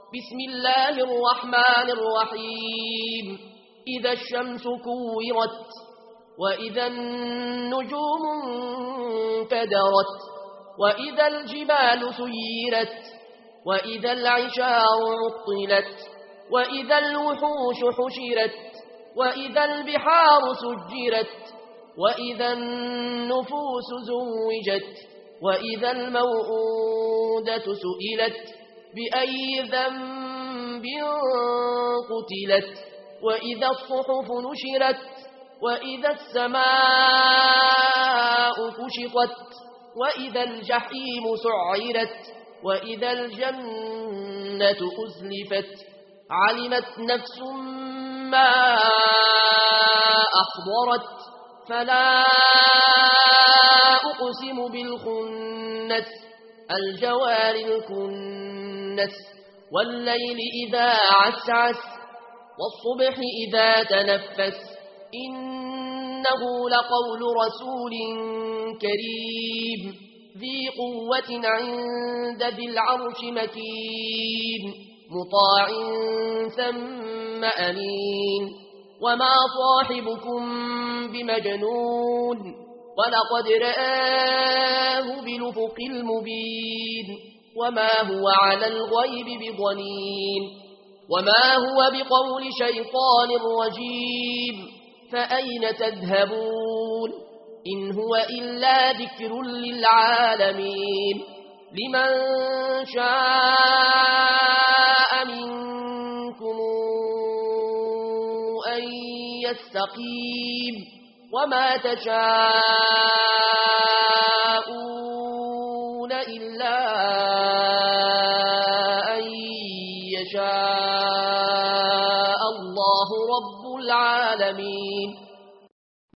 بسم الله الرحمن الرحيم إذا الشمس كورت وإذا النجوم انكدرت وإذا الجبال سيرت وإذا العشار عطلت وإذا الوحوش حشرت وإذا البحار سجرت وإذا النفوس زوجت وإذا الموءودة سئلت بأي ذنب قتلت وإذا الصحف نشرت وإذا السماء كشطت وإذا الجحيم سعرت وإذا الجنة أزلفت علمت نفس ما أحضرت فلا أقسم بالخنس الجوار الكنس والليل إذا عسعس والصبح إذا تنفس إنه لقول رسول كريم ذي قوة عند ذي العرش مكين مطاع ثم أمين وما صاحبكم بمجنون ولقد رآه بالأفق المبين وما هو على الغيب بضنين وما هو بقول شيطان رجيم فأين تذهبون إن هو إلا ذكر للعالمين لمن شاء منكم أن يستقيم وما تشاءون إلا أن يشاء الله رب العالمين